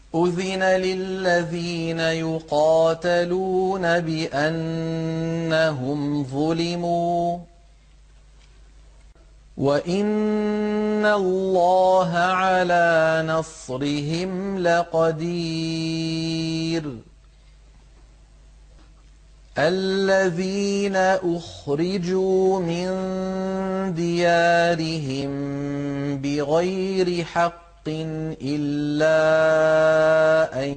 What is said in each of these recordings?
أذن للذين يقاتلون بأنهم ظلموا وإن الله على نصرهم لقدير الذين أخرجوا من ديارهم بغير حق إلا أن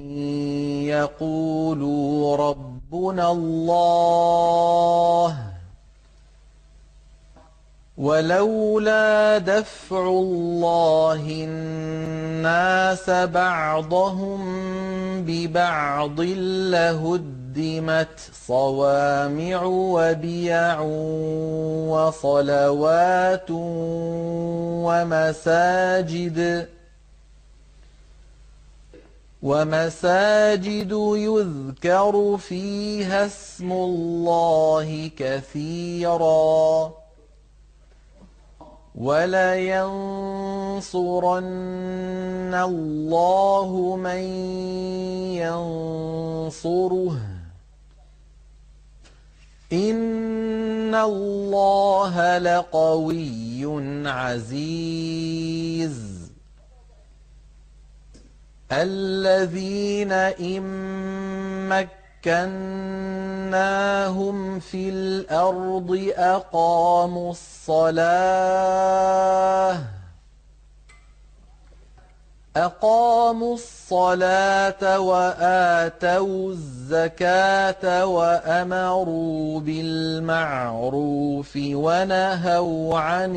يقولوا ربنا الله ولولا دفع الله الناس بعضهم ببعض لهدمت صوامع وبيع وصلوات ومساجد يذكر فيها اسم الله كثيرا ولينصرن الله من ينصره إن الله لقوي عزيز الذين إن مكناهم في الأرض أقاموا الصلاة وآتوا الزكاة وأمروا بالمعروف ونهوا عن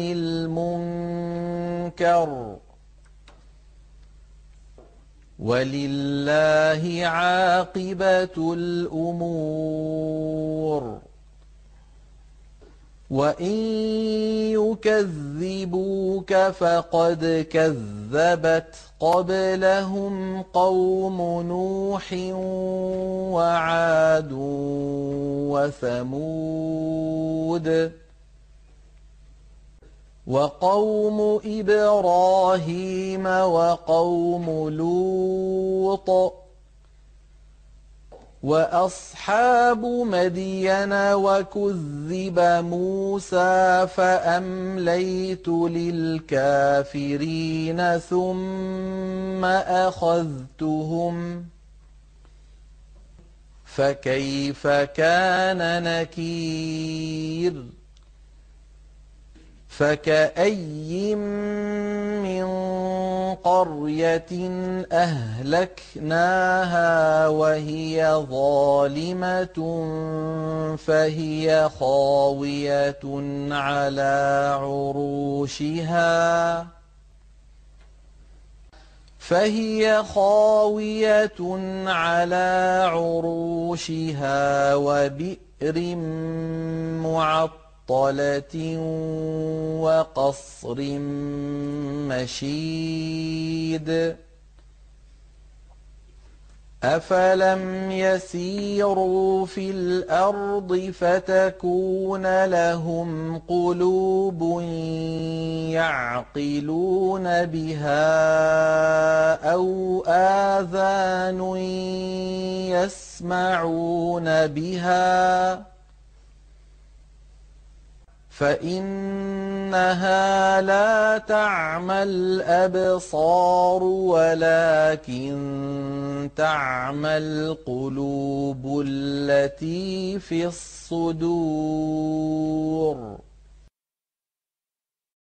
المنكر ولله عاقبة الأمور وإن يكذبوك فقد كذبت قبلهم قوم نوح وعاد وثمود وقوم إبراهيم وقوم لوط وأصحاب مدين وكذب موسى فأمليت للكافرين ثم أخذتهم فكيف كان نكير فكأي من قرية أهلكناها وهي ظالمة فهي خاوية على عروشها وبئر معطلة وقصر مشيد أفلم يسيروا في الأرض فتكون لهم قلوب يعقلون بها أو آذان يسمعون بها فإنها لا تعمى الأبصار ولكن تعمى القلوب التي في الصدور